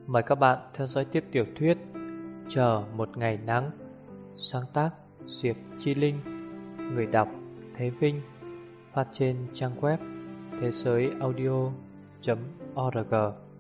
Mời các bạn theo dõi tiếp tiểu thuyết Chờ một ngày nắng. Sáng tác Diệp Chi Linh. Người đọc Thế Vinh. Phát trên trang web thế giới audio.org.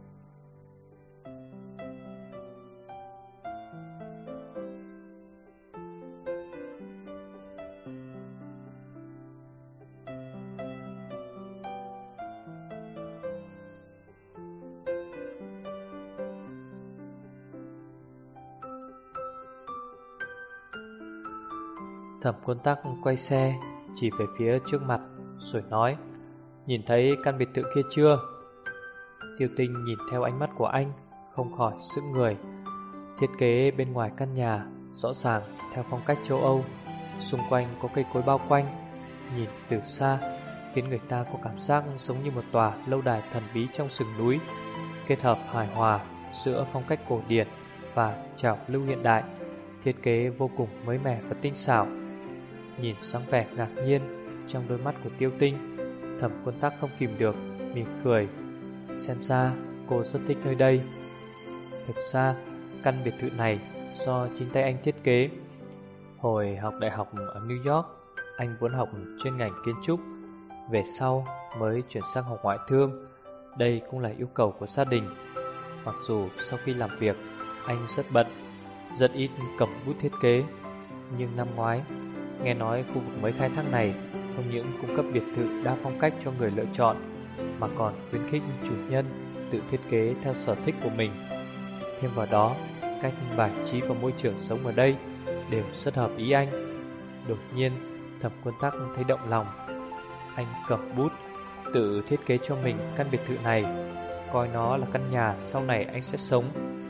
Thẩm Quân Tắc quay xe, chỉ về phía trước mặt, rồi nói: "Nhìn thấy căn biệt thự kia chưa?" Tiêu Tinh nhìn theo ánh mắt của anh, không khỏi sững người. Thiết kế bên ngoài căn nhà rõ ràng theo phong cách châu Âu, xung quanh có cây cối bao quanh, nhìn từ xa khiến người ta có cảm giác giống như một tòa lâu đài thần bí trong rừng núi, kết hợp hài hòa giữa phong cách cổ điển và trào lưu hiện đại, thiết kế vô cùng mới mẻ và tinh xảo. Nhìn dáng vẻ ngạc nhiên trong đôi mắt của Tiêu Tinh, Thẩm Quân Tắc không kìm được mỉm cười. Xem ra cô rất thích nơi đây. Thực ra căn biệt thự này do chính tay anh thiết kế. Hồi học đại học ở New York, anh vốn học chuyên ngành kiến trúc, về sau mới chuyển sang học ngoại thương. Đây cũng là yêu cầu của gia đình. Mặc dù sau khi làm việc anh rất bận, rất ít cầm bút thiết kế, nhưng năm ngoái nghe nói khu vực mới khai thác này không những cung cấp biệt thự đa phong cách cho người lựa chọn, mà còn khuyến khích chủ nhân tự thiết kế theo sở thích của mình. Thêm vào đó, cách bài trí và môi trường sống ở đây đều rất hợp ý anh. Đột nhiên, Thẩm Quân Tắc thấy động lòng. Anh cầm bút, tự thiết kế cho mình căn biệt thự này, coi nó là căn nhà sau này anh sẽ sống.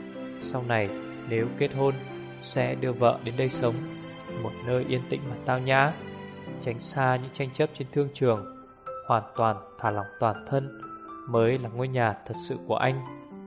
Sau này, nếu kết hôn, sẽ đưa vợ đến đây sống, một nơi yên tĩnh mà tao nhã, tránh xa những tranh chấp trên thương trường, hoàn toàn thả lỏng toàn thân mới là ngôi nhà thật sự của anh.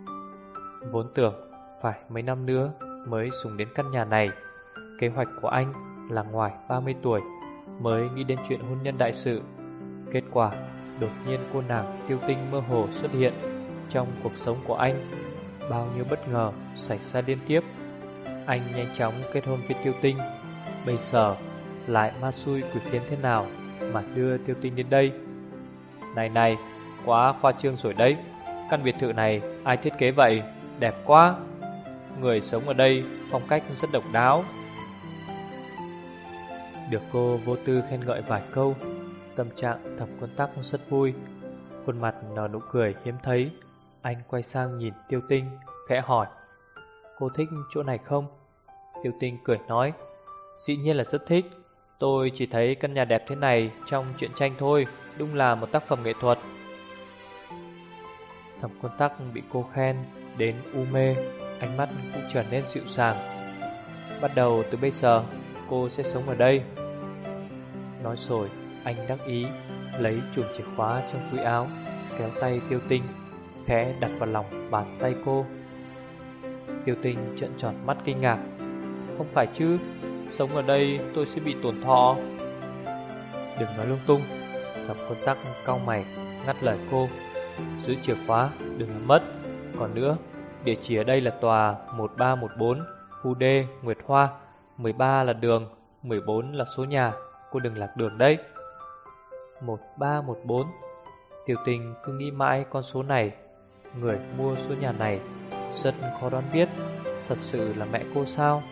Vốn tưởng phải mấy năm nữa mới dùng đến căn nhà này. Kế hoạch của anh là ngoài 30 tuổi mới nghĩ đến chuyện hôn nhân đại sự. Kết quả, đột nhiên cô nàng Tiêu Tinh mơ hồ xuất hiện trong cuộc sống của anh. Bao nhiêu bất ngờ xảy ra liên tiếp. Anh nhanh chóng kết hôn với Tiêu Tinh. Bây giờ lại ma xui quỷ khiến thế nào mà đưa Tiêu Tinh đến đây? Này, quá khoa trương rồi đấy. Căn biệt thự này ai thiết kế vậy? Đẹp quá. Người sống ở đây phong cách rất độc đáo. Được cô vô tư khen ngợi vài câu, tâm trạng Thẩm Quân Tắc rất vui, khuôn mặt nở nụ cười hiếm thấy. Anh quay sang nhìn Tiêu Tinh, khẽ hỏi: "Cô thích chỗ này không?" Tiêu Tinh cười nói: "Dĩ nhiên là rất thích. Tôi chỉ thấy căn nhà đẹp thế này trong truyện tranh thôi, đúng là một tác phẩm nghệ thuật." Thẩm Quân Tắc bị cô khen đến u mê, ánh mắt cũng trở nên dịu dàng. "Bắt đầu từ bây giờ, cô sẽ sống ở đây." Nói rồi, anh đắc ý lấy chùm chìa khóa trong túi áo, kéo tay Tiêu Tinh, khẽ đặt vào lòng bàn tay cô. Tiêu Tinh trợn tròn mắt kinh ngạc. "Không phải chứ, sống ở đây tôi sẽ bị tổn thọ." "Đừng nói lung tung." Thẩm Quân Tắc cau mày ngắt lời cô. "Giữ chìa khóa đừng làm mất. Còn nữa, địa chỉ ở đây là tòa 1314, khu D, Nguyệt Hoa. 13 là đường, 14 là số nhà. Cô đừng lạc đường đấy." 1314. Tiêu Tinh cứ nghĩ mãi con số này. Người mua số nhà này rất khó đoán biết. Thật sự là mẹ cô sao?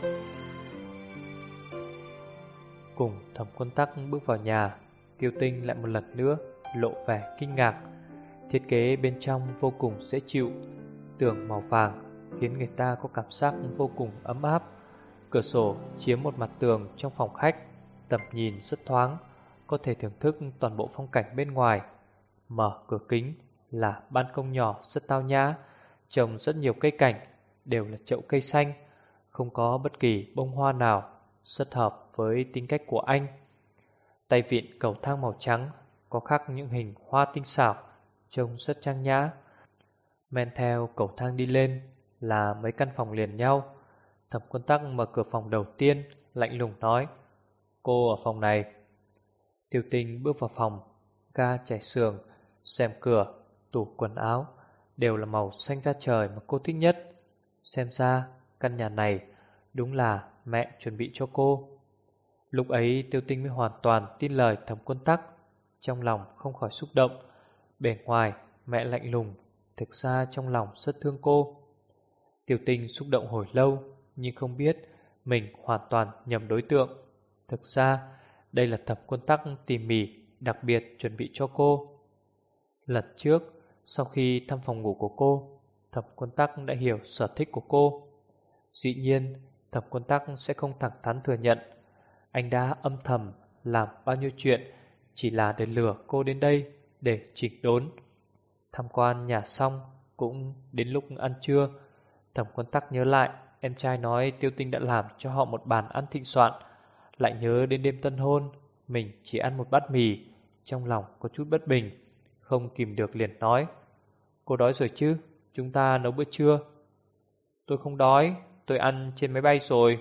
Cùng Thẩm Quân Tắc bước vào nhà, Tiêu Tinh lại một lần nữa lộ vẻ kinh ngạc. Thiết kế bên trong vô cùng dễ chịu, tường màu vàng khiến người ta có cảm giác vô cùng ấm áp. Cửa sổ chiếm một mặt tường trong phòng khách, tầm nhìn rất thoáng, có thể thưởng thức toàn bộ phong cảnh bên ngoài. Mở cửa kính là ban công nhỏ rất tao nhã, trồng rất nhiều cây cảnh, đều là chậu cây xanh, không có bất kỳ bông hoa nào, rất hợp với tính cách của anh. Tay vịn cầu thang màu trắng có khắc những hình hoa tinh xảo, trông rất trang nhã. Men theo cầu thang đi lên là mấy căn phòng liền nhau. Thẩm Quân Tắc mở cửa phòng đầu tiên, lạnh lùng nói: "Cô ở phòng này." Tiêu Tinh bước vào phòng, ga trải sườn, rèm cửa, tủ quần áo đều là màu xanh da trời mà cô thích nhất. Xem ra căn nhà này đúng là mẹ chuẩn bị cho cô. Lúc ấy Tiêu Tinh mới hoàn toàn tin lời Thẩm Quân Tắc, trong lòng không khỏi xúc động. Bề ngoài mẹ lạnh lùng, thực ra trong lòng rất thương cô. Tiêu Tinh xúc động hồi lâu, nhưng không biết mình hoàn toàn nhầm đối tượng. Thực ra đây là Thẩm Quân Tắc tỉ mỉ đặc biệt chuẩn bị cho cô. Lần trước, sau khi thăm phòng ngủ của cô, Thẩm Quân Tắc đã hiểu sở thích của cô. Dĩ nhiên, Thẩm Quân Tắc sẽ không thẳng thắn thừa nhận anh đã âm thầm làm bao nhiêu chuyện chỉ là để lừa cô đến đây để chỉnh đốn. Tham quan nhà xong cũng đến lúc ăn trưa. Thẩm Quân Tắc nhớ lại em trai nói Tiêu Tinh đã làm cho họ một bàn ăn thịnh soạn, lại nhớ đến đêm tân hôn mình chỉ ăn một bát mì, trong lòng có chút bất bình, không kìm được liền nói: cô đói rồi chứ, chúng ta nấu bữa trưa. Tôi không đói, tôi ăn trên máy bay rồi.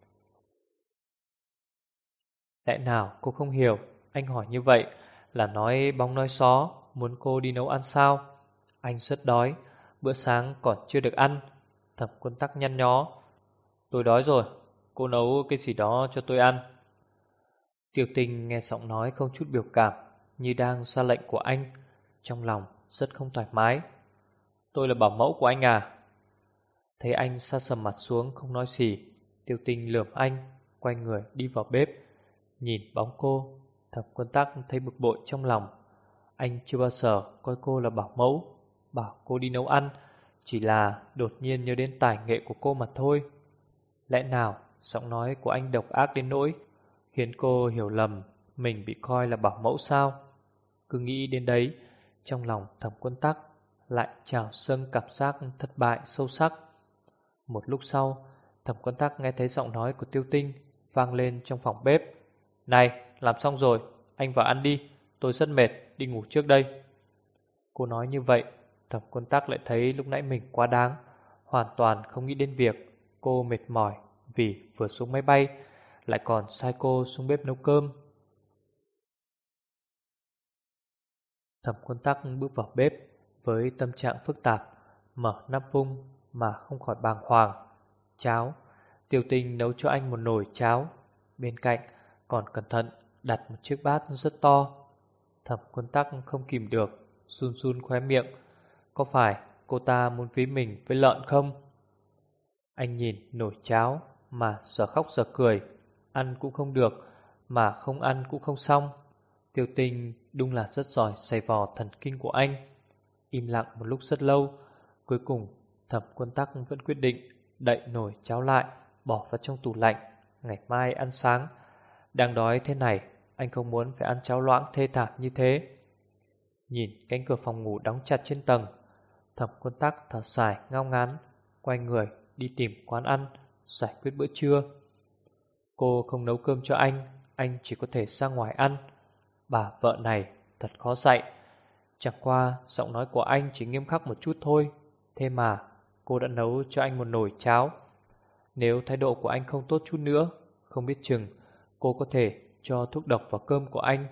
Lẽ nào cô không hiểu? Anh hỏi như vậy là nói bóng nói gió, muốn cô đi nấu ăn sao? Anh rất đói, bữa sáng còn chưa được ăn. Thẩm Quân Tắc nhăn nhó: tôi đói rồi, cô nấu cái gì đó cho tôi ăn. Tiểu Tình nghe giọng nói không chút biểu cảm, như đang ra lệnh của anh, trong lòng rất không thoải mái. Tôi là bảo mẫu của anh à? Thấy anh sa sầm mặt xuống không nói gì, Tiểu Tình lườm anh, quay người đi vào bếp. Nhìn bóng cô, Thẩm Quân Tắc thấy bực bội trong lòng. Anh chưa bao giờ coi cô là bảo mẫu, bảo cô đi nấu ăn, chỉ là đột nhiên nhớ đến tài nghệ của cô mà thôi. Lẽ nào giọng nói của anh độc ác đến nỗi khiến cô hiểu lầm mình bị coi là bảo mẫu sao? Cứ nghĩ đến đấy, trong lòng Thẩm Quân Tắc lại trào dâng cảm giác thất bại sâu sắc. Một lúc sau, Thẩm Quân Tắc nghe thấy giọng nói của Tiêu Tinh vang lên trong phòng bếp. Này, làm xong rồi, anh vào ăn đi, tôi rất mệt, đi ngủ trước đây. Cô nói như vậy, Thẩm Quân Tắc lại thấy lúc nãy mình quá đáng, hoàn toàn không nghĩ đến việc cô mệt mỏi vì vừa xuống máy bay, lại còn sai cô xuống bếp nấu cơm. Thẩm Quân Tắc bước vào bếp với tâm trạng phức tạp, mở nắp vung mà không khỏi bàng hoàng. Cháo, Tiêu Tinh nấu cho anh một nồi cháo, bên cạnh còn cẩn thận đặt một chiếc bát rất to. Thẩm Quân Tắc không kìm được, run run khóe miệng. Có phải cô ta muốn ví mình với lợn không? Anh nhìn nồi cháo mà giờ khóc giờ cười, ăn cũng không được, mà không ăn cũng không xong. Tiêu Tinh đúng là rất giỏi giày vò thần kinh của anh. Im lặng một lúc rất lâu, cuối cùng Thẩm Quân Tắc vẫn quyết định đậy nồi cháo lại, bỏ vào trong tủ lạnh, ngày mai ăn sáng. Đang đói thế này, anh không muốn phải ăn cháo loãng thê thảm như thế. Nhìn cánh cửa phòng ngủ đóng chặt trên tầng, Thẩm Quân Tắc thở dài ngao ngán, quay người đi tìm quán ăn giải quyết bữa trưa. Cô không nấu cơm cho anh chỉ có thể ra ngoài ăn. Bà vợ này thật khó dạy. Chẳng qua giọng nói của anh chỉ nghiêm khắc một chút thôi, thế mà cô đã nấu cho anh một nồi cháo. Nếu thái độ của anh không tốt chút nữa, không biết chừng cô có thể cho thuốc độc vào cơm của anh.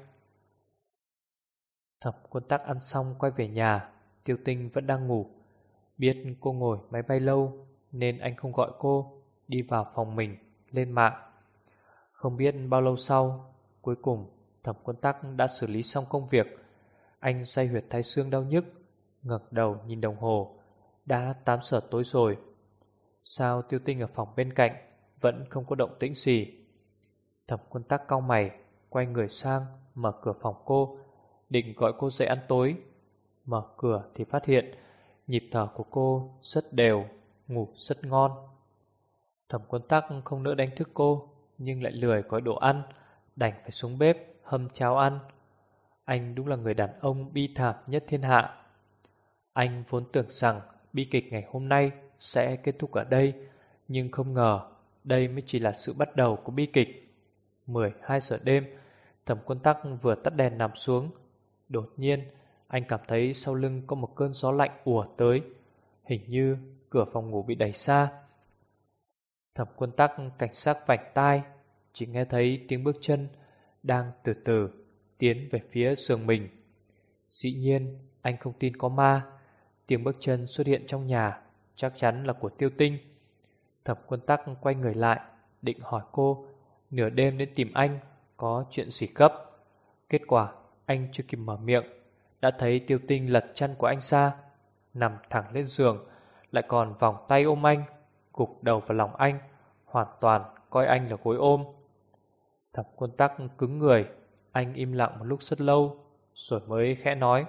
Thẩm Quân Tắc ăn xong quay về nhà, Tiêu Tinh vẫn đang ngủ. Biết cô ngồi máy bay lâu nên anh không gọi cô, đi vào phòng mình lên mạng. Không biết bao lâu sau, cuối cùng Thẩm Quân Tắc đã xử lý xong công việc. Anh day huyệt thái xương đau nhức, ngẩng đầu nhìn đồng hồ, đã 8 giờ tối rồi. Sao Tiêu Tinh ở phòng bên cạnh vẫn không có động tĩnh gì? Thẩm Quân Tắc cau mày, quay người sang mở cửa phòng cô, định gọi cô dậy ăn tối. Mở cửa thì phát hiện nhịp thở của cô rất đều, ngủ rất ngon. Thẩm Quân Tắc không nỡ đánh thức cô, nhưng lại lười gói đồ ăn, đành phải xuống bếp hâm cháo ăn. Anh đúng là người đàn ông bi thảm nhất thiên hạ. Anh vốn tưởng rằng bi kịch ngày hôm nay sẽ kết thúc ở đây, nhưng không ngờ đây mới chỉ là sự bắt đầu của bi kịch. 12 giờ đêm, Thẩm Quân Tắc vừa tắt đèn nằm xuống. Đột nhiên, anh cảm thấy sau lưng có một cơn gió lạnh ùa tới. Hình như cửa phòng ngủ bị đẩy ra. Thẩm Quân Tắc cảnh giác vạch tai, chỉ nghe thấy tiếng bước chân đang từ từ tiến về phía giường mình. Dĩ nhiên, anh không tin có ma. Tiếng bước chân xuất hiện trong nhà chắc chắn là của Tiêu Tinh. Thẩm Quân Tắc quay người lại, định hỏi cô nửa đêm đến tìm anh có chuyện gì gấp. Kết quả anh chưa kịp mở miệng, đã thấy Tiêu Tinh lật chăn của anh ra, nằm thẳng lên giường, lại còn vòng tay ôm anh, gục đầu vào lòng anh, hoàn toàn coi anh là gối ôm. Thẩm Quân Tắc cứng người, anh im lặng một lúc rất lâu, rồi mới khẽ nói: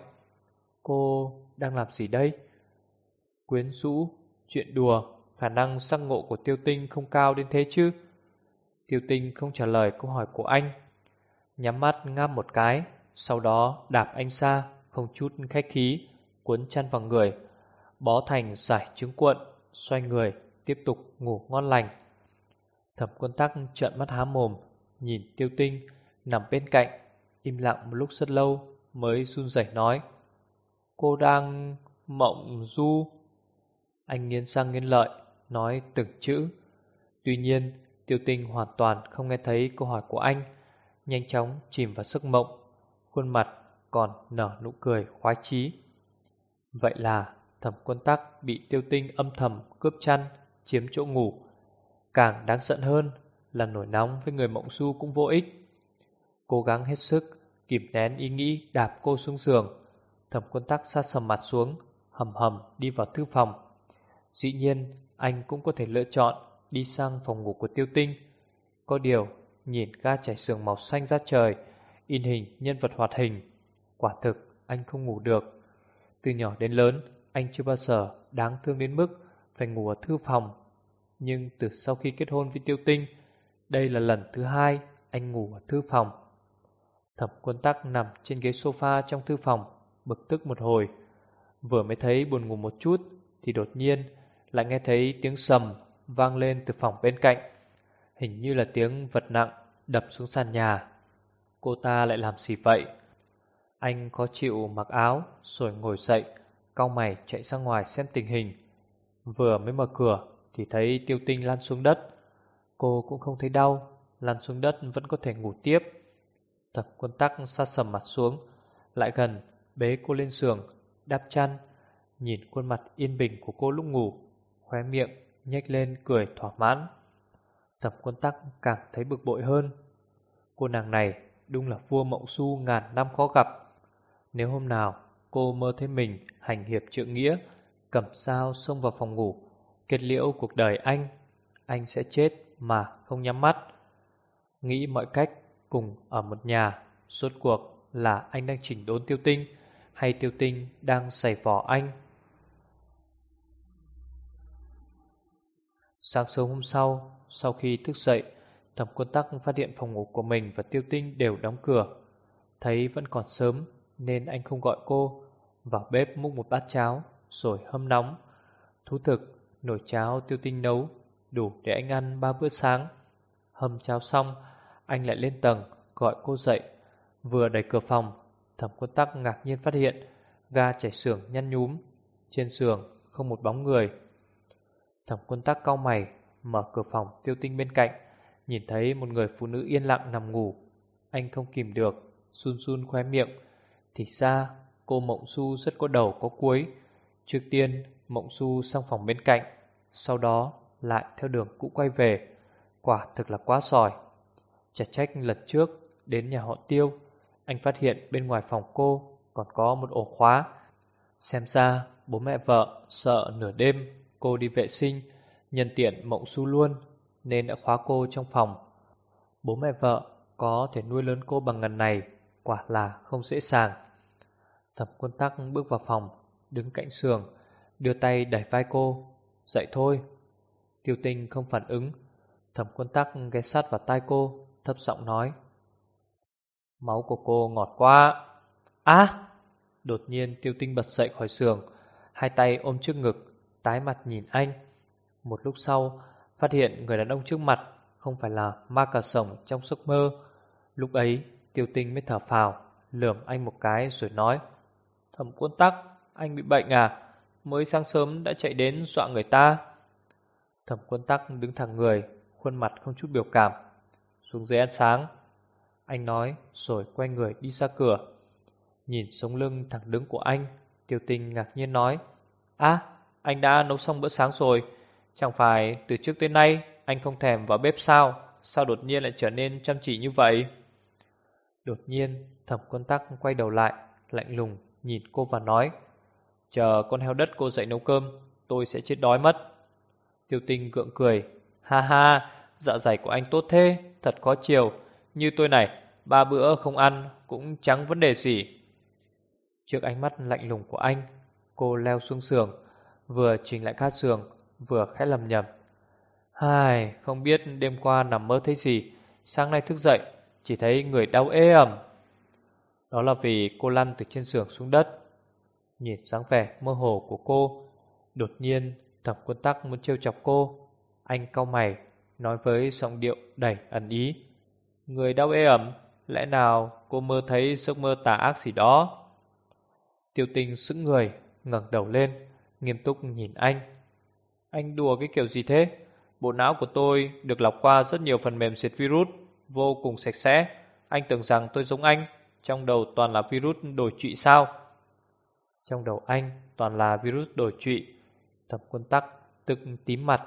Cô đang làm gì đây? Quyến rũ, chuyện đùa, khả năng giác ngộ của Tiêu Tinh không cao đến thế chứ? Tiêu Tinh không trả lời câu hỏi của anh, nhắm mắt ngáp một cái, sau đó đạp anh ra, không chút khách khí, cuốn chăn vào người, bó thành dải trứng cuộn, xoay người, tiếp tục ngủ ngon lành. Thẩm Quân Tắc trợn mắt há mồm, nhìn Tiêu Tinh nằm bên cạnh, im lặng một lúc rất lâu, mới run rẩy nói: Cô đang mộng du. Anh nghiến răng nghiến lợi, nói từng chữ. Tuy nhiên, Tiêu Tinh hoàn toàn không nghe thấy câu hỏi của anh, nhanh chóng chìm vào giấc mộng, khuôn mặt còn nở nụ cười khoái chí. Vậy là Thẩm Quân Tắc bị Tiêu Tinh âm thầm cướp chăn, chiếm chỗ ngủ. Càng đáng giận hơn là nổi nóng với người mộng du cũng vô ích. Cố gắng hết sức kìm nén ý nghĩ đạp cô xuống giường, Thẩm Quân Tắc sát sầm mặt xuống, hầm hầm đi vào thư phòng. Dĩ nhiên anh cũng có thể lựa chọn đi sang phòng ngủ của Tiêu Tinh. Có điều nhìn ga trải sườn màu xanh ra trời, in hình nhân vật hoạt hình, quả thực anh không ngủ được. Từ nhỏ đến lớn anh chưa bao giờ đáng thương đến mức phải ngủ ở thư phòng. Nhưng từ sau khi kết hôn với Tiêu Tinh, đây là lần thứ hai anh ngủ ở thư phòng. Thẩm Quân Tắc nằm trên ghế sofa trong thư phòng, bực tức một hồi. Vừa mới thấy buồn ngủ một chút thì đột nhiên lại nghe thấy tiếng sầm vang lên từ phòng bên cạnh, hình như là tiếng vật nặng đập xuống sàn nhà. Cô ta lại làm gì vậy? Anh khó chịu mặc áo rồi ngồi dậy, cau mày chạy ra ngoài xem tình hình. Vừa mới mở cửa thì thấy Tiêu Tinh lăn xuống đất. Cô cũng không thấy đau, lăn xuống đất vẫn có thể ngủ tiếp. Thẩm Quân Tắc sát sầm mặt xuống, lại gần bế cô lên giường, đắp chăn, nhìn khuôn mặt yên bình của cô lúc ngủ, khóe miệng nhếch lên cười thỏa mãn. Thẩm Quân Tắc càng thấy bực bội hơn. Cô nàng này đúng là vua mộng du ngàn năm khó gặp. Nếu hôm nào cô mơ thấy mình hành hiệp trượng nghĩa, cầm dao xông vào phòng ngủ, kết liễu cuộc đời anh sẽ chết mà không nhắm mắt. Nghĩ mọi cách cùng ở một nhà, rốt cuộc là anh đang chỉnh đốn Tiêu Tinh hay Tiêu Tinh đang giày vò anh? Sáng sớm hôm sau khi thức dậy, Thẩm Quân Tắc phát hiện phòng ngủ của mình và Tiêu Tinh đều đóng cửa. Thấy vẫn còn sớm nên anh không gọi cô, vào bếp múc một bát cháo rồi hâm nóng. Thú thực, nồi cháo Tiêu Tinh nấu đủ để anh ăn 3 bữa sáng. Hâm cháo xong, anh lại lên tầng gọi cô dậy. Vừa đẩy cửa phòng, Thẩm Quân Tắc ngạc nhiên phát hiện ga chảy xưởng nhăn nhúm, trên giường không một bóng người. Thẩm Quân Tắc cau mày, mở cửa phòng Tiêu Tinh bên cạnh, nhìn thấy một người phụ nữ yên lặng nằm ngủ. Anh không kìm được, run run khóe miệng. Thì ra cô Mộng Du rất có đầu có cuối. Trước tiên Mộng Du sang phòng bên cạnh, sau đó lại theo đường cũ quay về. Quả thực là quá giỏi. Chả trách lần trước đến nhà họ Tiêu, anh phát hiện bên ngoài phòng cô còn có một ổ khóa. Xem ra bố mẹ vợ sợ nửa đêm cô đi vệ sinh, nhân tiện Mộng Du luôn, nên đã khóa cô trong phòng. Bố mẹ vợ có thể nuôi lớn cô bằng ngần này, quả là không dễ dàng. Thẩm Quân Tắc bước vào phòng, đứng cạnh giường, đưa tay đẩy vai cô. Dậy thôi. Tiêu Tinh không phản ứng. Thẩm Quân Tắc ghé sát vào tai cô, thấp giọng nói: Máu của cô ngọt quá. Á! Đột nhiên Tiêu Tinh bật dậy khỏi giường, hai tay ôm trước ngực, tái mặt nhìn anh. Một lúc sau, phát hiện người đàn ông trước mặt không phải là ma cà sổng trong giấc mơ. Lúc ấy Tiêu Tinh mới thở phào, lườm anh một cái rồi nói: Thẩm Quân Tắc, anh bị bệnh à? Mới sáng sớm đã chạy đến dọa người ta. Thẩm Quân Tắc đứng thẳng người, khuôn mặt không chút biểu cảm. Xuống dưới ăn sáng, anh nói rồi quay người đi ra cửa. Nhìn sống lưng thẳng đứng của anh, Tiêu Tinh ngạc nhiên nói: Á, anh đã nấu xong bữa sáng rồi. Chẳng phải từ trước tới nay anh không thèm vào bếp sao? Sao đột nhiên lại trở nên chăm chỉ như vậy? Đột nhiên Thẩm Quân Tắc quay đầu lại, lạnh lùng nhìn cô và nói: chờ con heo đất cô dậy nấu cơm, tôi sẽ chết đói mất. Tiêu Tinh gượng cười: ha ha, dạ dày của anh tốt thế, thật khó chiều. Như tôi này, 3 bữa không ăn cũng chẳng vấn đề gì. Trước ánh mắt lạnh lùng của anh, cô leo xuống giường, vừa chỉnh lại cát giường, vừa khẽ lầm nhầm: hai, không biết đêm qua nằm mơ thấy gì, sáng nay thức dậy chỉ thấy người đau ê ẩm. Đó là vì cô lăn từ trên giường xuống đất. Nhìn dáng vẻ mơ hồ của cô, đột nhiên Thẩm Quân Tắc muốn trêu chọc cô. Anh cau mày, nói với giọng điệu đầy ẩn ý: người đau ê ẩm, lẽ nào cô mơ thấy giấc mơ tà ác gì đó? Tiêu Tinh sững người, ngẩng đầu lên, nghiêm túc nhìn anh. Anh đùa cái kiểu gì thế? Bộ não của tôi được lọc qua rất nhiều phần mềm diệt virus, vô cùng sạch sẽ. Anh tưởng rằng tôi giống anh, trong đầu toàn là virus đổi trụy sao? Trong đầu anh toàn là virus đổi trụy. Thẩm Quân Tắc tức tím mặt.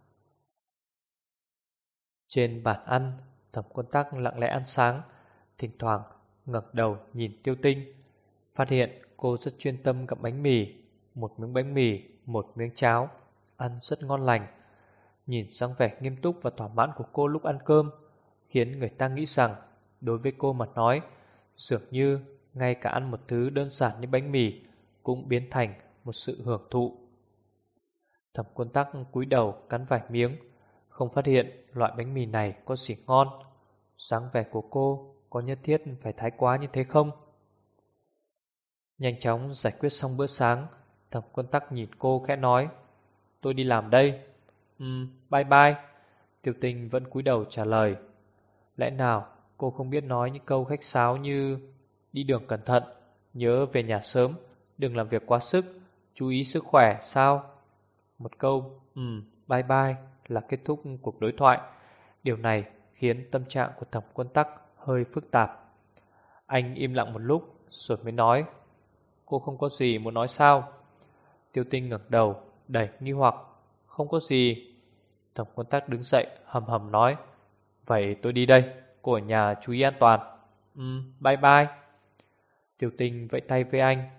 Trên bàn ăn, Thẩm Quân Tắc lặng lẽ ăn sáng, thỉnh thoảng ngẩng đầu nhìn Tiêu Tinh, phát hiện cô rất chuyên tâm gặm bánh mì, một miếng bánh mì, một miếng cháo, ăn rất ngon lành. Nhìn dáng vẻ nghiêm túc và thỏa mãn của cô lúc ăn cơm, khiến người ta nghĩ rằng đối với cô mà nói, dường như ngay cả ăn một thứ đơn giản như bánh mì cũng biến thành một sự hưởng thụ. Thẩm Quân Tắc cúi đầu cắn vài miếng, không phát hiện loại bánh mì này có gì ngon. Dáng vẻ của cô có nhất thiết phải thái quá như thế không? Nhanh chóng giải quyết xong bữa sáng, Thẩm Quân Tắc nhìn cô khẽ nói: tôi đi làm đây. Bye bye. Tiêu Tinh vẫn cúi đầu trả lời. Lẽ nào cô không biết nói những câu khách sáo như đi đường cẩn thận, nhớ về nhà sớm, đừng làm việc quá sức, chú ý sức khỏe sao? Một câu bye bye là kết thúc cuộc đối thoại. Điều này khiến tâm trạng của Thẩm Quân Tắc hơi phức tạp. Anh im lặng một lúc rồi mới nói: cô không có gì muốn nói sao? Tiêu Tinh ngẩng đầu đầy nghi hoặc: không có gì. Thẩm Quân Tắc đứng dậy hầm hầm nói: vậy tôi đi đây, cô ở nhà chú ý an toàn. Bye bye. Tiêu Tinh vẫy tay với anh.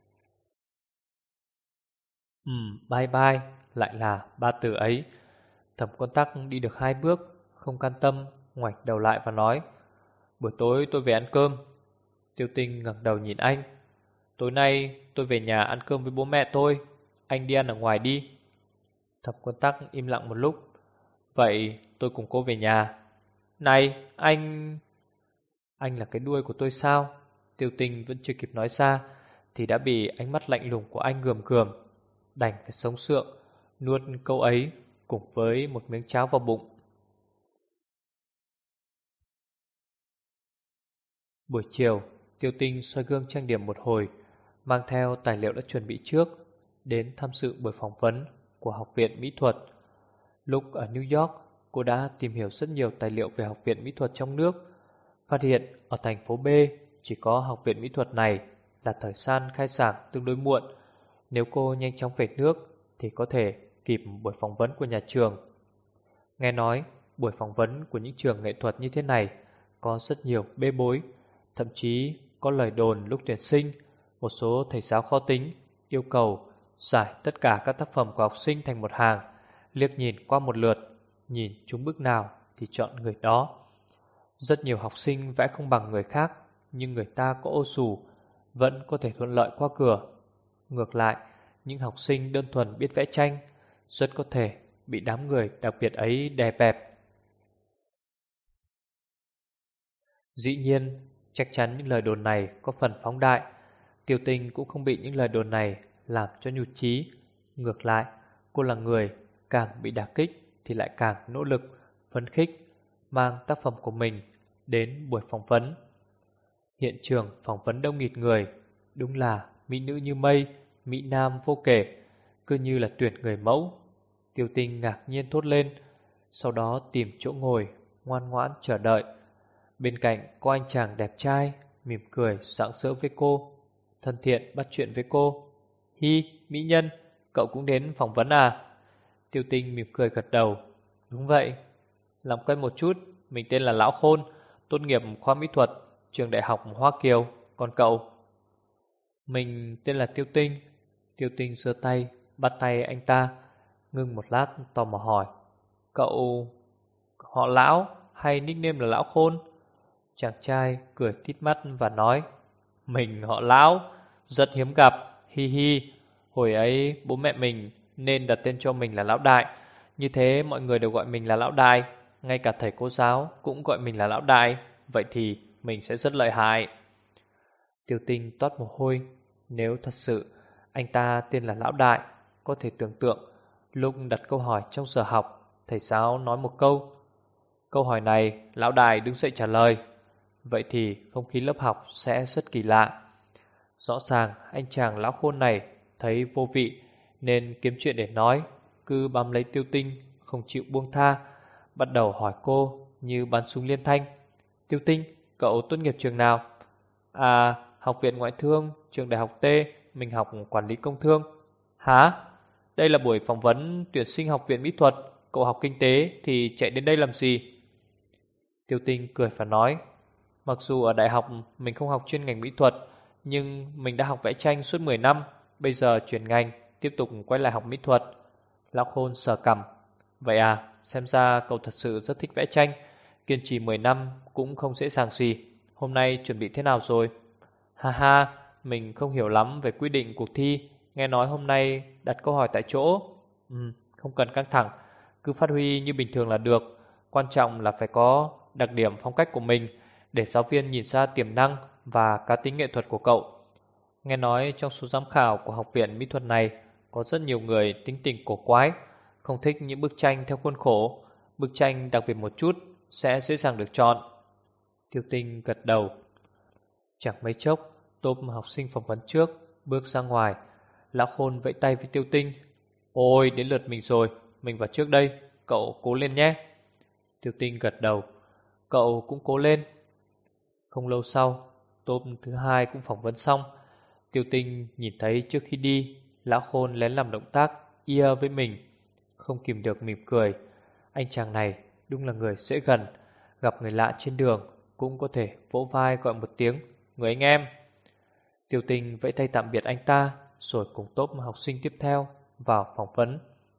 Bye bye lại là ba từ ấy. Thẩm Quân Tắc đi được 2 bước, không can tâm, ngoảnh đầu lại và nói: buổi tối tôi về ăn cơm. Tiêu Tinh ngẩng đầu nhìn anh: tối nay tôi về nhà ăn cơm với bố mẹ tôi, anh đi ăn ở ngoài đi. Thẩm Quân Tắc im lặng một lúc: vậy tôi cùng cô về nhà. Này anh là cái đuôi của tôi sao? Tiêu Tinh vẫn chưa kịp nói ra thì đã bị ánh mắt lạnh lùng của anh gườm gườm, đành phải sống sượng nuốt câu ấy cùng với một miếng cháo vào bụng. Buổi chiều, Tiêu Tinh soi gương trang điểm một hồi, mang theo tài liệu đã chuẩn bị trước, đến tham dự buổi phỏng vấn của Học viện Mỹ thuật. Lúc ở New York, cô đã tìm hiểu rất nhiều tài liệu về Học viện Mỹ thuật trong nước, phát hiện ở thành phố B chỉ có Học viện Mỹ thuật này là thời gian khai giảng tương đối muộn. Nếu cô nhanh chóng về nước thì có thể kịp buổi phỏng vấn của nhà trường. Nghe nói buổi phỏng vấn của những trường nghệ thuật như thế này có rất nhiều bê bối, thậm chí có lời đồn lúc tuyển sinh một số thầy giáo khó tính yêu cầu giải tất cả các tác phẩm của học sinh thành một hàng, liếc nhìn qua một lượt, nhìn chúng bức nào thì chọn người đó. Rất nhiều học sinh vẽ không bằng người khác, nhưng người ta có ô xù vẫn có thể thuận lợi qua cửa. Ngược lại, những học sinh đơn thuần biết vẽ tranh rất có thể bị đám người đặc biệt ấy đè bẹp. Dĩ nhiên, chắc chắn những lời đồn này có phần phóng đại. Tiêu Tinh cũng không bị những lời đồn này làm cho nhụt chí. Ngược lại, cô là người càng bị đả kích thì lại càng nỗ lực, phấn khích, mang tác phẩm của mình đến buổi phỏng vấn. Hiện trường phỏng vấn đông nghịt người, đúng là mỹ nữ như mây, mỹ nam vô kể, cứ như là tuyển người mẫu. Tiêu Tinh ngạc nhiên thốt lên, sau đó tìm chỗ ngồi, ngoan ngoãn chờ đợi. Bên cạnh có anh chàng đẹp trai, mỉm cười rạng rỡ với cô, thân thiện bắt chuyện với cô. Hi, mỹ nhân, cậu cũng đến phỏng vấn à? Tiêu Tinh mỉm cười gật đầu. Đúng vậy. Làm quen một chút, mình tên là Lão Khôn, tốt nghiệp khoa mỹ thuật, trường đại học Hoa Kiều. Còn cậu? Mình tên là Tiêu Tinh. Tiêu Tinh giơ tay, bắt tay anh ta, ngưng một lát tò mò hỏi. Cậu họ Lão hay nickname là Lão Khôn? Chàng trai cười tít mắt và nói. Mình họ Lão, rất hiếm gặp, hi hi. Hồi ấy bố mẹ mình nên đặt tên cho mình là Lão Đại. Như thế mọi người đều gọi mình là Lão Đại. Ngay cả thầy cô giáo cũng gọi mình là Lão Đại. Vậy thì mình sẽ rất lợi hại. Tiêu Tinh toát mồ hôi. Nếu thật sự anh ta tên là Lão Đại, có thể tưởng tượng lúc đặt câu hỏi trong giờ học, thầy giáo nói một câu. Câu hỏi này Lão Đại đứng dậy trả lời. Vậy thì không khí lớp học sẽ rất kỳ lạ. Rõ ràng anh chàng Lão Khôn này thấy vô vị nên kiếm chuyện để nói, cứ bám lấy Tiêu Tinh, không chịu buông tha, bắt đầu hỏi cô như bắn súng liên thanh. Tiêu Tinh, cậu tốt nghiệp trường nào? À, học viện ngoại thương, trường đại học T, mình học quản lý công thương. Hả? Đây là buổi phỏng vấn tuyển sinh học viện mỹ thuật, cậu học kinh tế thì chạy đến đây làm gì? Tiêu Tinh cười và nói, mặc dù ở đại học mình không học chuyên ngành mỹ thuật, nhưng mình đã học vẽ tranh suốt 10 năm, bây giờ chuyển ngành, tiếp tục quay lại học mỹ thuật. Lão Khôn sờ cằm. Vậy à, xem ra cậu thật sự rất thích vẽ tranh, kiên trì 10 năm cũng không dễ dàng gì. Hôm nay chuẩn bị thế nào rồi? Ha ha, mình không hiểu lắm về quy định cuộc thi, nghe nói hôm nay đặt câu hỏi tại chỗ. Không cần căng thẳng, cứ phát huy như bình thường là được. Quan trọng là phải có đặc điểm phong cách của mình, để giáo viên nhìn ra tiềm năng và cá tính nghệ thuật của cậu. Nghe nói trong số giám khảo của học viện mỹ thuật này có rất nhiều người tính tình cổ quái, không thích những bức tranh theo khuôn khổ. Bức tranh đặc biệt một chút sẽ dễ dàng được chọn. Tiêu Tinh gật đầu. Chẳng mấy chốc, tốp học sinh phỏng vấn trước bước ra ngoài. Lão Khôn vẫy tay với Tiêu Tinh. Ôi, đến lượt mình rồi, mình vào trước đây, cậu cố lên nhé. Tiêu Tinh gật đầu. Cậu cũng cố lên. Không lâu sau, tốp thứ hai cũng phỏng vấn xong. Tiêu Tinh nhìn thấy trước khi đi, Lão Khôn lén làm động tác ia với mình, không kìm được mỉm cười. Anh chàng này đúng là người dễ gần, gặp người lạ trên đường cũng có thể vỗ vai gọi một tiếng người anh em. Tiêu Tinh vẫy tay tạm biệt anh ta, rồi cùng tốp học sinh tiếp theo vào phỏng vấn.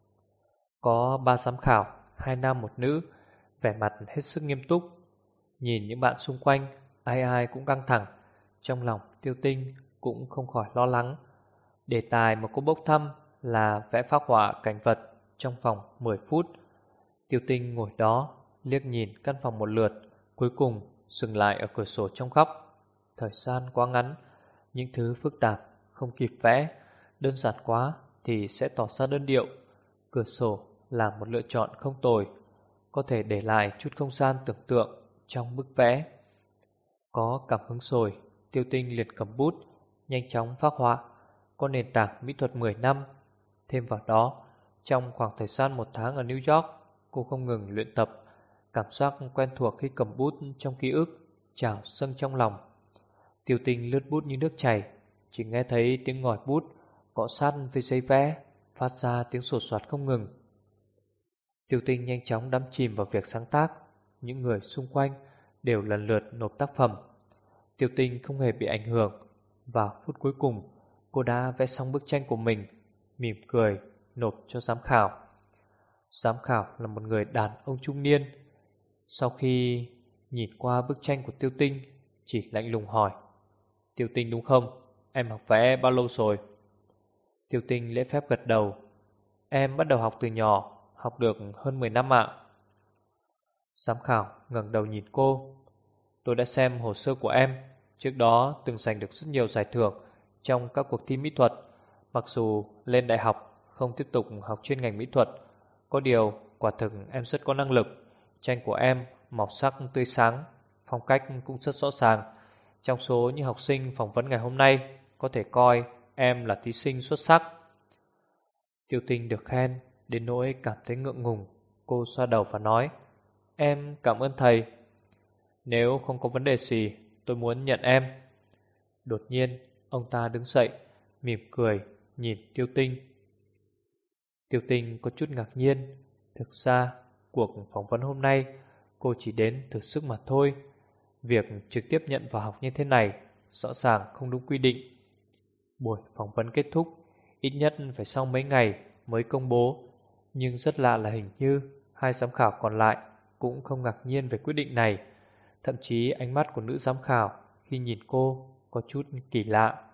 Có 3 giám khảo, 2 nam một nữ, vẻ mặt hết sức nghiêm túc. Nhìn những bạn xung quanh, ai ai cũng căng thẳng. Trong lòng Tiêu Tinh cũng không khỏi lo lắng. Đề tài mà cô bốc thăm là vẽ phác họa cảnh vật trong vòng 10 phút. Tiêu Tinh ngồi đó, liếc nhìn căn phòng một lượt, cuối cùng dừng lại ở cửa sổ trong góc. Thời gian quá ngắn, những thứ phức tạp không kịp vẽ, đơn giản quá thì sẽ tỏ ra đơn điệu. Cửa sổ là một lựa chọn không tồi, có thể để lại chút không gian tưởng tượng trong bức vẽ. Có cảm hứng rồi, Tiêu Tinh liền cầm bút, nhanh chóng phác họa. Có nền tảng mỹ thuật 10 năm. Thêm vào đó, trong khoảng thời gian 1 tháng ở New York, cô không ngừng luyện tập. Cảm giác quen thuộc khi cầm bút trong ký ức trào dâng trong lòng. Tiêu Tinh lướt bút như nước chảy, chỉ nghe thấy tiếng ngòi bút cọ sát với giấy vẽ, phát ra tiếng sột soạt không ngừng. Tiêu Tinh nhanh chóng đắm chìm vào việc sáng tác. Những người xung quanh đều lần lượt nộp tác phẩm. Tiêu Tinh không hề bị ảnh hưởng. Vào phút cuối cùng, cô đã vẽ xong bức tranh của mình, mỉm cười nộp cho giám khảo. Giám khảo là một người đàn ông trung niên. Sau khi nhìn qua bức tranh của Tiêu Tinh, chỉ lạnh lùng hỏi: Tiêu Tinh đúng không? Em học vẽ bao lâu rồi? Tiêu Tinh lễ phép gật đầu. Em bắt đầu học từ nhỏ, học được hơn 10 năm ạ. Giám khảo ngẩng đầu nhìn cô. Tôi đã xem hồ sơ của em, trước đó từng giành được rất nhiều giải thưởng trong các cuộc thi mỹ thuật. Mặc dù lên đại học không tiếp tục học chuyên ngành mỹ thuật, có điều quả thực em rất có năng lực. Tranh của em màu sắc tươi sáng, phong cách cũng rất rõ ràng. Trong số những học sinh phỏng vấn ngày hôm nay, có thể coi em là thí sinh xuất sắc. Tiêu Tinh được khen đến nỗi cảm thấy ngượng ngùng. Cô xoa đầu và nói: Em cảm ơn thầy. Nếu không có vấn đề gì, tôi muốn nhận em. Đột nhiên, ông ta đứng dậy, mỉm cười, nhìn Tiêu Tinh. Tiêu Tinh có chút ngạc nhiên. Thực ra, cuộc phỏng vấn hôm nay cô chỉ đến thử sức mà thôi. Việc trực tiếp nhận vào học như thế này rõ ràng không đúng quy định. Buổi phỏng vấn kết thúc, ít nhất phải sau mấy ngày mới công bố. Nhưng rất lạ là hình như hai giám khảo còn lại cũng không ngạc nhiên về quyết định này. Thậm chí ánh mắt của nữ giám khảo khi nhìn cô có chút kỳ lạ.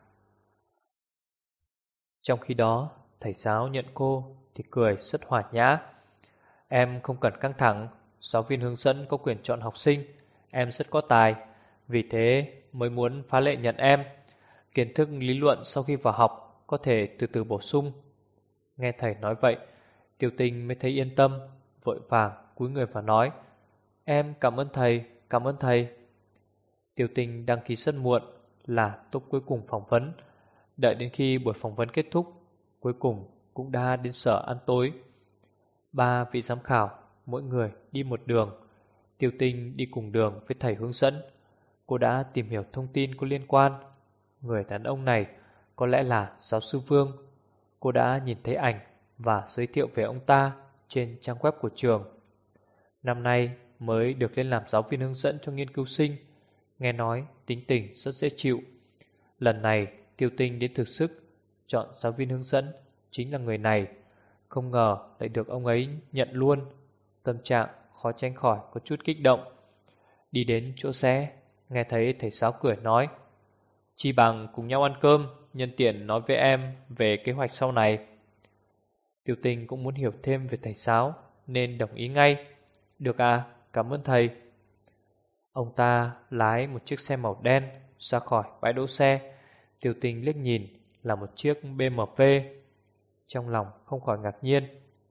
Trong khi đó, thầy giáo nhận cô thì cười rất hòa nhã. Em không cần căng thẳng, giáo viên hướng dẫn có quyền chọn học sinh, em rất có tài, vì thế mới muốn phá lệ nhận em. Kiến thức lý luận sau khi vào học có thể từ từ bổ sung. Nghe thầy nói vậy, Tiêu Tinh mới thấy yên tâm, vội vàng cúi người và nói: Em cảm ơn thầy, cảm ơn thầy. Tiêu Tinh đăng ký rất muộn, là top cuối cùng phỏng vấn. Đợi đến khi buổi phỏng vấn kết thúc, cuối cùng cũng đã đến sở ăn tối. Ba vị giám khảo, mỗi người đi một đường. Tiêu Tinh đi cùng đường với thầy hướng dẫn. Cô đã tìm hiểu thông tin có liên quan. Người đàn ông này có lẽ là giáo sư Vương. Cô đã nhìn thấy ảnh và giới thiệu về ông ta trên trang web của trường. Năm nay mới được lên làm giáo viên hướng dẫn cho nghiên cứu sinh. Nghe nói tính tình rất dễ chịu. Lần này Tiêu Tinh đến thực sức, chọn giáo viên hướng dẫn chính là người này. Không ngờ lại được ông ấy nhận luôn. Tâm trạng khó tránh khỏi có chút kích động. Đi đến chỗ xe, nghe thấy thầy giáo cười nói: Chi bằng cùng nhau ăn cơm, nhân tiện nói với em về kế hoạch sau này. Tiêu Tinh cũng muốn hiểu thêm về thầy giáo nên đồng ý ngay. Được à, cảm ơn thầy. Ông ta lái một chiếc xe màu đen ra khỏi bãi đỗ xe. Tiêu Tinh liếc nhìn là một chiếc BMW. Trong lòng không khỏi ngạc nhiên.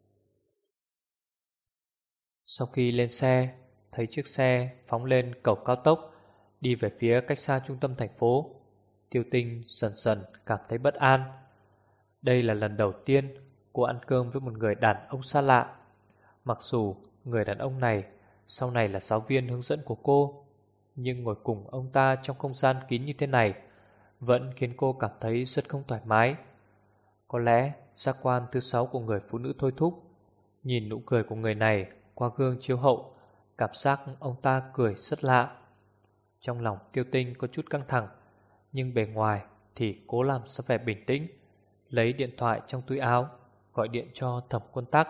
Sau khi lên xe, thấy chiếc xe phóng lên cầu cao tốc, đi về phía cách xa trung tâm thành phố. Tiêu Tinh dần dần cảm thấy bất an. Đây là lần đầu tiên cô ăn cơm với một người đàn ông xa lạ. Mặc dù người đàn ông này sau này là giáo viên hướng dẫn của cô, nhưng ngồi cùng ông ta trong không gian kín như thế này vẫn khiến cô cảm thấy rất không thoải mái. Có lẽ giác quan thứ 6 của người phụ nữ thôi thúc. Nhìn nụ cười của người này qua gương chiếu hậu, cảm giác ông ta cười rất lạ. Trong lòng Tiêu Tinh có chút căng thẳng, nhưng bề ngoài thì cố làm ra vẻ bình tĩnh, lấy điện thoại trong túi áo, gọi điện cho Thẩm Quân Tắc.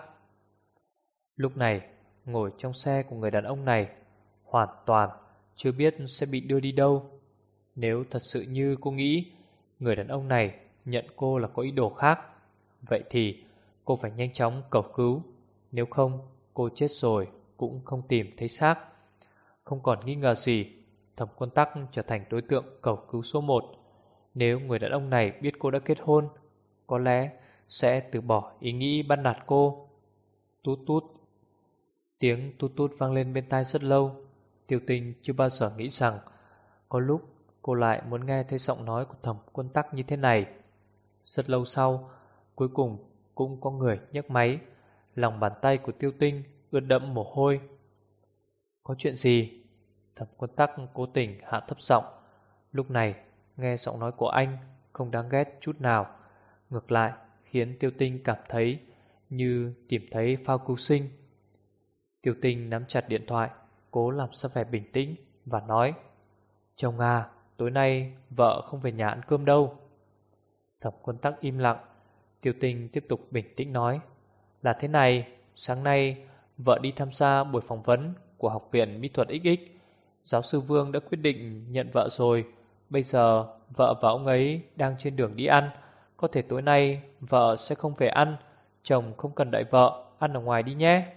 Lúc này, ngồi trong xe của người đàn ông này, hoàn toàn chưa biết sẽ bị đưa đi đâu. Nếu thật sự như cô nghĩ, người đàn ông này nhận cô là có ý đồ khác, vậy thì cô phải nhanh chóng cầu cứu. Nếu không, cô chết rồi cũng không tìm thấy xác. Không còn nghi ngờ gì, Thẩm Quân Tắc trở thành đối tượng cầu cứu số 1. Nếu người đàn ông này biết cô đã kết hôn, có lẽ sẽ từ bỏ ý nghĩ bắt nạt cô. Tút tút. Tiếng tút tút vang lên bên tai rất lâu. Tiêu Tinh chưa bao giờ nghĩ rằng có lúc cô lại muốn nghe thấy giọng nói của Thẩm Quân Tắc như thế này. Rất lâu sau, cuối cùng cũng có người nhấc máy. Lòng bàn tay của Tiêu Tinh ướt đẫm mồ hôi. Có chuyện gì? Thẩm Quân Tắc cố tình hạ thấp giọng. Lúc này nghe giọng nói của anh không đáng ghét chút nào, ngược lại khiến Tiêu Tinh cảm thấy như tìm thấy phao cứu sinh. Tiêu Tinh nắm chặt điện thoại, cố làm ra vẻ bình tĩnh và nói: Chồng à, tối nay vợ không về nhà ăn cơm đâu. Thẩm Quân Tắc im lặng. Tiêu Tinh tiếp tục bình tĩnh nói: Là thế này, sáng nay vợ đi tham gia buổi phỏng vấn của Học viện Mỹ thuật XX. Giáo sư Vương đã quyết định nhận vợ rồi. Bây giờ vợ và ông ấy đang trên đường đi ăn. Có thể tối nay vợ sẽ không về ăn. Chồng không cần đợi vợ, ăn ở ngoài đi nhé.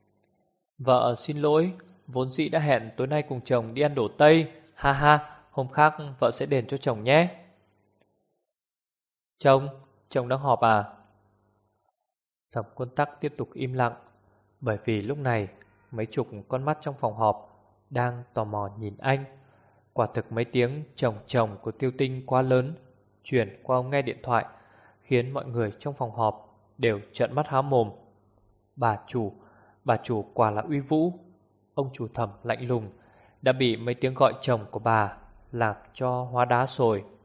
Vợ xin lỗi, vốn dĩ đã hẹn tối nay cùng chồng đi ăn đồ Tây. Ha ha, hôm khác vợ sẽ đền cho chồng nhé. Chồng đang họp à? Thẩm Quân Tắc tiếp tục im lặng, bởi vì lúc này mấy chục con mắt trong phòng họp đang tò mò nhìn anh. Quả thực mấy tiếng chồng của Tiêu Tinh quá lớn, chuyển qua ống nghe điện thoại, khiến mọi người trong phòng họp đều trợn mắt há mồm. Bà chủ quả là uy vũ. Ông chủ Thẩm lạnh lùng, đã bị mấy tiếng gọi chồng của bà làm cho hóa đá rồi.